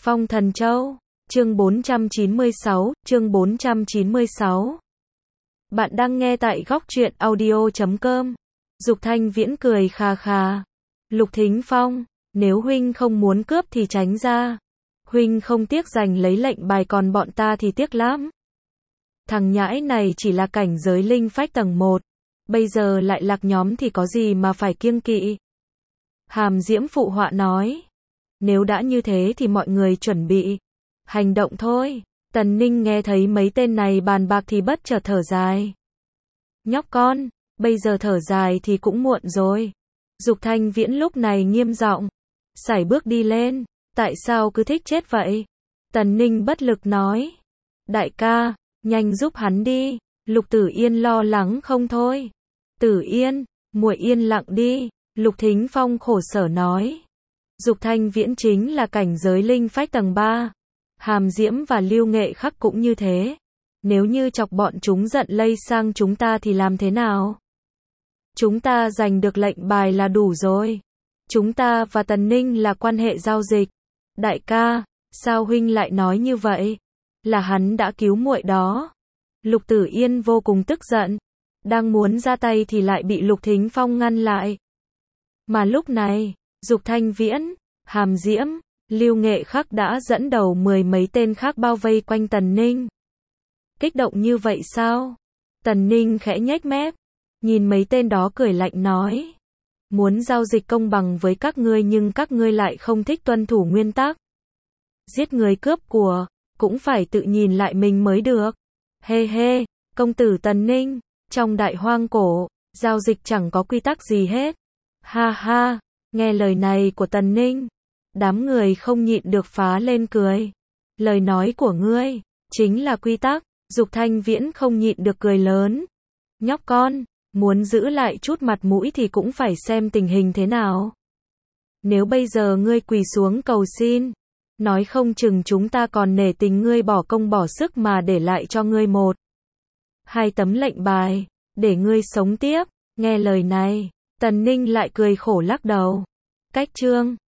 Phong Thần Châu, chương 496, chương 496. Bạn đang nghe tại góc truyện audio.com. Dục Thanh Viễn cười khà khà. Lục Thính Phong, nếu huynh không muốn cướp thì tránh ra. Huynh không tiếc giành lấy lệnh bài, còn bọn ta thì tiếc lắm. Thằng nhãi này chỉ là cảnh giới linh phách tầng 1. Bây giờ lại lạc nhóm thì có gì mà phải kiêng kỵ. Hàm Diễm phụ họa nói. Nếu đã như thế thì mọi người chuẩn bị hành động thôi. Tần Ninh nghe thấy mấy tên này bàn bạc thì bất chợt thở dài. Nhóc con, bây giờ thở dài thì cũng muộn rồi. Dục Thanh Viễn lúc này nghiêm giọng, sải bước đi lên. Tại sao cứ thích chết vậy? Tần Ninh bất lực nói. Đại ca, nhanh giúp hắn đi. Lục Tử Yên lo lắng không thôi. Tử Yên, muội yên lặng đi. Lục Thính Phong khổ sở nói. Dục Thanh Viễn chính là cảnh giới linh phách tầng 3. Hàm Diễm và Lưu Nghệ Khắc cũng như thế. Nếu như chọc bọn chúng giận lây sang chúng ta thì làm thế nào? Chúng ta giành được lệnh bài là đủ rồi. Chúng ta và Tần Ninh là quan hệ giao dịch. Đại ca, sao huynh lại nói như vậy? Là hắn đã cứu muội đó. Lục Tử Yên vô cùng tức giận. Đang muốn ra tay thì lại bị Lục Thính Phong ngăn lại. Mà lúc này, Dục Thanh Viễn, Hàm Diễm, Lưu Nghệ Khắc đã dẫn đầu 10 mấy tên khác bao vây quanh Tần Ninh. Kích động như vậy sao? Tần Ninh khẽ nhếch mép, nhìn mấy tên đó cười lạnh nói. Muốn giao dịch công bằng với các ngươi nhưng các ngươi lại không thích tuân thủ nguyên tắc. Giết người cướp của, cũng phải tự nhìn lại mình mới được. Hê hê, công tử Tần Ninh, trong đại hoang cổ, giao dịch chẳng có quy tắc gì hết. Ha ha. Nghe lời này của Tần Ninh, đám người không nhịn được phá lên cười. Lời nói của ngươi, chính là quy tắc. Dục Thanh Viễn không nhịn được cười lớn. Nhóc con, muốn giữ lại chút mặt mũi thì cũng phải xem tình hình thế nào. Nếu bây giờ ngươi quỳ xuống cầu xin, nói không chừng chúng ta còn nể tình ngươi bỏ công bỏ sức mà để lại cho ngươi 1, 2 tấm lệnh bài, để ngươi sống tiếp. Nghe lời này, Tần Ninh lại cười khổ lắc đầu. Cách chương